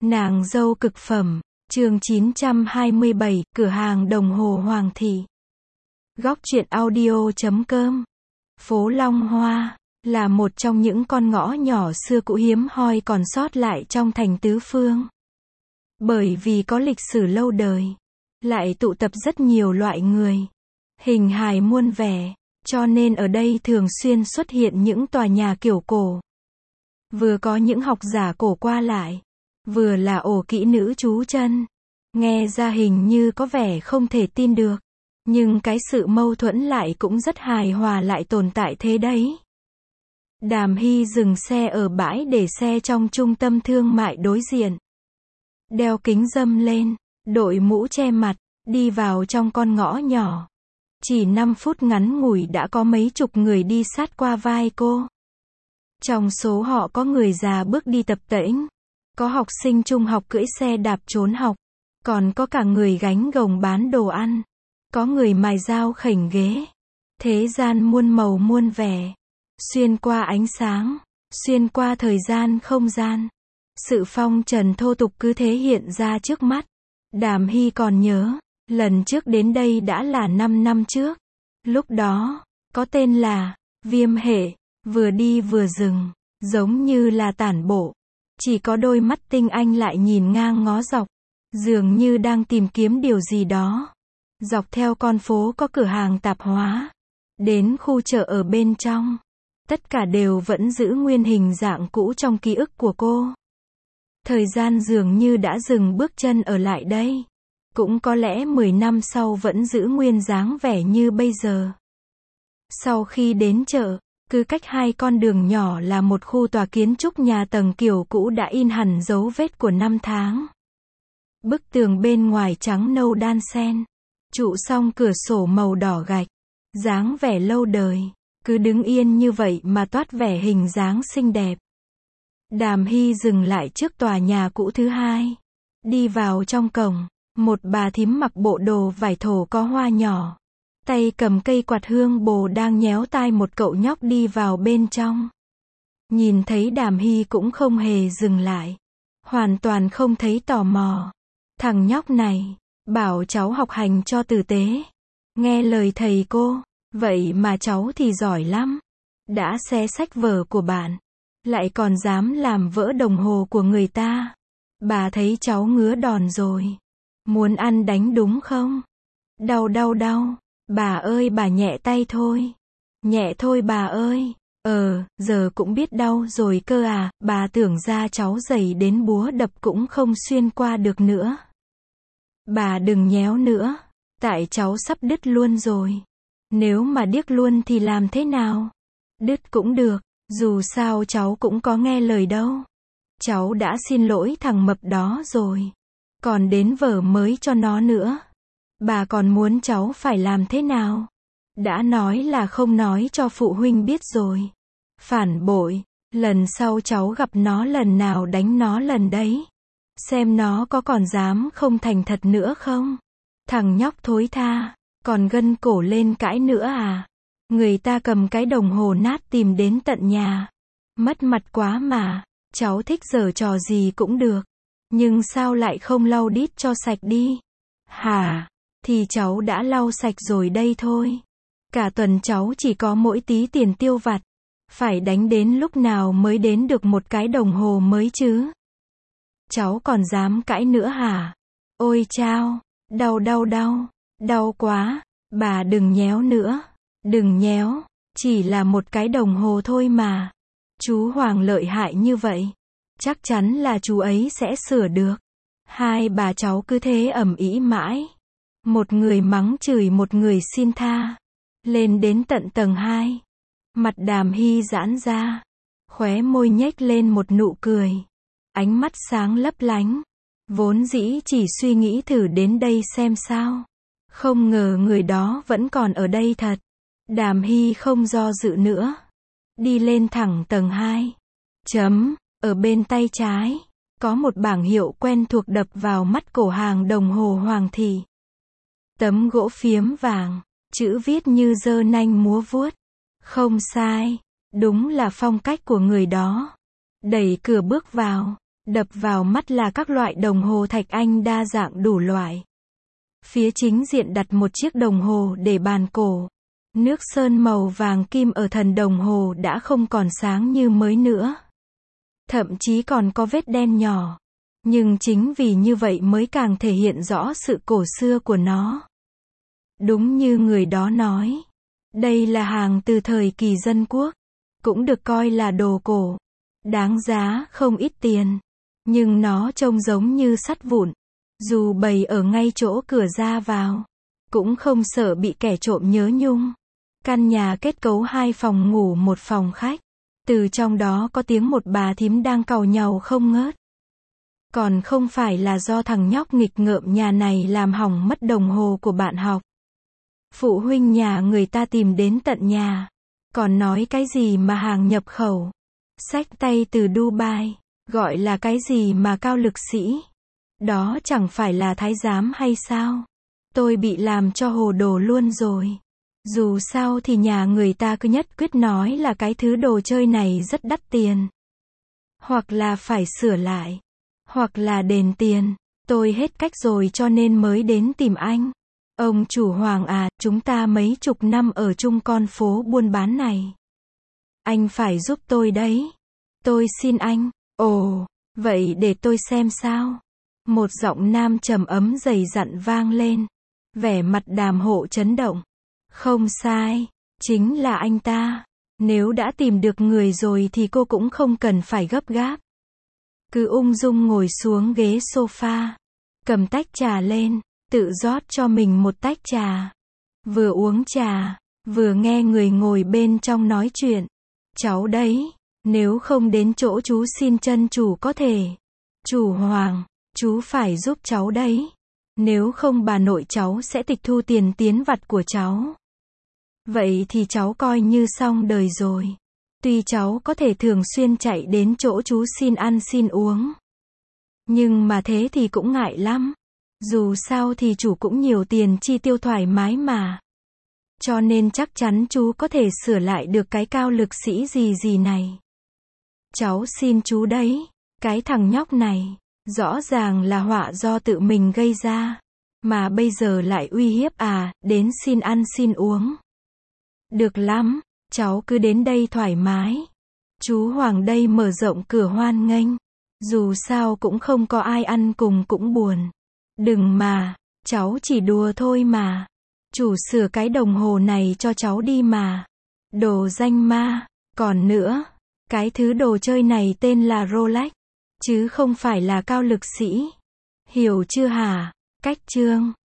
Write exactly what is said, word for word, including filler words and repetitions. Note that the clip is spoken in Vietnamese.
Nàng dâu cực phẩm, chương chín trăm hai mươi bảy, cửa hàng đồng hồ Hoàng thị. Góc truyện audio chấm com. Phố Long Hoa là một trong những con ngõ nhỏ xưa cũ hiếm hoi còn sót lại trong thành Tứ Phương. Bởi vì có lịch sử lâu đời, lại tụ tập rất nhiều loại người, hình hài muôn vẻ, cho nên ở đây thường xuyên xuất hiện những tòa nhà kiểu cổ. Vừa có những học giả cổ qua lại, vừa là ổ kỹ nữ trú chân. Nghe ra hình như có vẻ không thể tin được, nhưng cái sự mâu thuẫn lại cũng rất hài hòa lại tồn tại thế đấy. Đàm Hy dừng xe ở bãi để xe trong trung tâm thương mại đối diện. Đeo kính râm lên, đội mũ che mặt, đi vào trong con ngõ nhỏ. Chỉ năm phút ngắn ngủi đã có mấy chục người đi sát qua vai cô. Trong số họ có người già bước đi tập tễnh, có học sinh trung học cưỡi xe đạp trốn học, còn có cả người gánh gồng bán đồ ăn, có người mài dao khểnh ghế. Thế gian muôn màu muôn vẻ, xuyên qua ánh sáng, xuyên qua thời gian không gian. Sự phong trần thô tục cứ thế hiện ra trước mắt. Đàm Hy còn nhớ, lần trước đến đây đã là năm năm trước. Lúc đó, có tên là Viêm Hệ, vừa đi vừa dừng, giống như là tản bộ. Chỉ có đôi mắt tinh anh lại nhìn ngang ngó dọc, dường như đang tìm kiếm điều gì đó. Dọc theo con phố có cửa hàng tạp hóa, đến khu chợ ở bên trong. Tất cả đều vẫn giữ nguyên hình dạng cũ trong ký ức của cô. Thời gian dường như đã dừng bước chân ở lại đây. Cũng có lẽ mười năm sau vẫn giữ nguyên dáng vẻ như bây giờ. Sau khi đến chợ, cứ cách hai con đường nhỏ là một khu tòa kiến trúc nhà tầng kiểu cũ đã in hẳn dấu vết của năm tháng. Bức tường bên ngoài trắng nâu đan xen, trụ song cửa sổ màu đỏ gạch, dáng vẻ lâu đời, cứ đứng yên như vậy mà toát vẻ hình dáng xinh đẹp. Đàm Hy dừng lại trước tòa nhà cũ thứ hai. Đi vào trong cổng, một bà thím mặc bộ đồ vải thổ có hoa nhỏ, tay cầm cây quạt hương bồ đang nhéo tai một cậu nhóc đi vào bên trong. Nhìn thấy Đàm Hy cũng không hề dừng lại, hoàn toàn không thấy tò mò. Thằng nhóc này, bảo cháu học hành cho tử tế, nghe lời thầy cô, vậy mà cháu thì giỏi lắm. Đã xé sách vở của bạn, lại còn dám làm vỡ đồng hồ của người ta. Bà thấy cháu ngứa đòn rồi. Muốn ăn đánh đúng không? Đau đau đau. Bà ơi bà nhẹ tay thôi. Nhẹ thôi bà ơi. Ờ, giờ cũng biết đau rồi cơ à. Bà tưởng ra cháu dày đến búa đập cũng không xuyên qua được nữa. Bà đừng nhéo nữa. Tại cháu sắp đứt luôn rồi. Nếu mà điếc luôn thì làm thế nào? Đứt cũng được. Dù sao cháu cũng có nghe lời đâu. Cháu đã xin lỗi thằng mập đó rồi. Còn đến vở mới cho nó nữa. Bà còn muốn cháu phải làm thế nào? Đã nói là không nói cho phụ huynh biết rồi. Phản bội, lần sau cháu gặp nó lần nào đánh nó lần đấy. Xem nó có còn dám không thành thật nữa không? Thằng nhóc thối tha, còn gân cổ lên cãi nữa à? Người ta cầm cái đồng hồ nát tìm đến tận nhà. Mất mặt quá mà. Cháu thích giở trò gì cũng được. Nhưng sao lại không lau đít cho sạch đi? Hả? Thì cháu đã lau sạch rồi đây thôi. Cả tuần cháu chỉ có mỗi tí tiền tiêu vặt. Phải đánh đến lúc nào mới đến được một cái đồng hồ mới chứ? Cháu còn dám cãi nữa hả? Ôi chao! Đau đau đau! Đau quá! Bà đừng nhéo nữa! Đừng nhéo! Chỉ là một cái đồng hồ thôi mà. Chú Hoàng lợi hại như vậy. Chắc chắn là chú ấy sẽ sửa được. Hai bà cháu cứ thế ầm ĩ mãi. Một người mắng chửi một người xin tha. Lên đến tận tầng hai. Mặt Đàm Hy giãn ra. Khóe môi nhếch lên một nụ cười. Ánh mắt sáng lấp lánh. Vốn dĩ chỉ suy nghĩ thử đến đây xem sao. Không ngờ người đó vẫn còn ở đây thật. Đàm Hy không do dự nữa. Đi lên thẳng tầng hai. Chấm, ở bên tay trái, có một bảng hiệu quen thuộc đập vào mắt cổ hàng đồng hồ Hoàng thị. Tấm gỗ phiếm vàng, chữ viết như giơ nanh múa vuốt. Không sai, đúng là phong cách của người đó. Đẩy cửa bước vào, Đập vào mắt là các loại đồng hồ thạch anh đa dạng đủ loại. Phía chính diện đặt một chiếc đồng hồ để bàn cổ. Nước sơn màu vàng kim ở thần đồng hồ đã không còn sáng như mới nữa. Thậm chí còn có vết đen nhỏ. Nhưng chính vì như vậy mới càng thể hiện rõ sự cổ xưa của nó. Đúng như người đó nói. Đây là hàng từ thời kỳ dân quốc. Cũng được coi là đồ cổ. Đáng giá không ít tiền. Nhưng nó trông giống như sắt vụn. Dù bày ở ngay chỗ cửa ra vào. Cũng không sợ bị kẻ trộm nhớ nhung. Căn nhà kết cấu hai phòng ngủ một phòng khách. Từ trong đó có tiếng một bà thím đang càu nhàu không ngớt. Còn không phải là do thằng nhóc nghịch ngợm nhà này làm hỏng mất đồng hồ của bạn học. Phụ huynh nhà người ta tìm đến tận nhà. Còn nói cái gì mà hàng nhập khẩu. Xách tay từ Dubai. Gọi là cái gì mà cao lực sĩ. Đó chẳng phải là thái giám hay sao? Tôi bị làm cho hồ đồ luôn rồi. Dù sao thì nhà người ta cứ nhất quyết nói là cái thứ đồ chơi này rất đắt tiền. Hoặc là phải sửa lại. Hoặc là đền tiền. Tôi hết cách rồi cho nên mới đến tìm anh. Ông chủ Hoàng à, chúng ta mấy chục năm ở chung con phố buôn bán này. Anh phải giúp tôi đấy. Tôi xin anh. Ồ, vậy để tôi xem sao. Một giọng nam trầm ấm dày dặn vang lên. Vẻ mặt Đàm Hộ chấn động. Không sai, chính là anh ta. Nếu đã tìm được người rồi thì cô cũng không cần phải gấp gáp. Cứ ung dung ngồi xuống ghế sofa. Cầm tách trà lên, tự rót cho mình một tách trà. Vừa uống trà, vừa nghe người ngồi bên trong nói chuyện. Cháu đấy, nếu không đến chỗ chú xin chân chủ có thể. Chủ Hoàng, chú phải giúp cháu đấy. Nếu không bà nội cháu sẽ tịch thu tiền tiến vặt của cháu. Vậy thì cháu coi như xong đời rồi. Tuy cháu có thể thường xuyên chạy đến chỗ chú xin ăn xin uống. Nhưng mà thế thì cũng ngại lắm. Dù sao thì chủ cũng nhiều tiền chi tiêu thoải mái mà. Cho nên chắc chắn chú có thể sửa lại được cái cao lực sĩ gì gì này. Cháu xin chú đấy. Cái thằng nhóc này, rõ ràng là họa do tự mình gây ra. Mà bây giờ lại uy hiếp à, đến xin ăn xin uống. Được lắm, cháu cứ đến đây thoải mái. Chú Hoàng đây mở rộng cửa hoan nghênh. Dù sao cũng không có ai ăn cùng cũng buồn. Đừng mà, cháu chỉ đùa thôi mà. Chủ sửa cái đồng hồ này cho cháu đi mà. Đồ danh ma. Còn nữa, cái thứ đồ chơi này tên là Rolex. Chứ không phải là cao lực sĩ. Hiểu chưa hả? Cách chương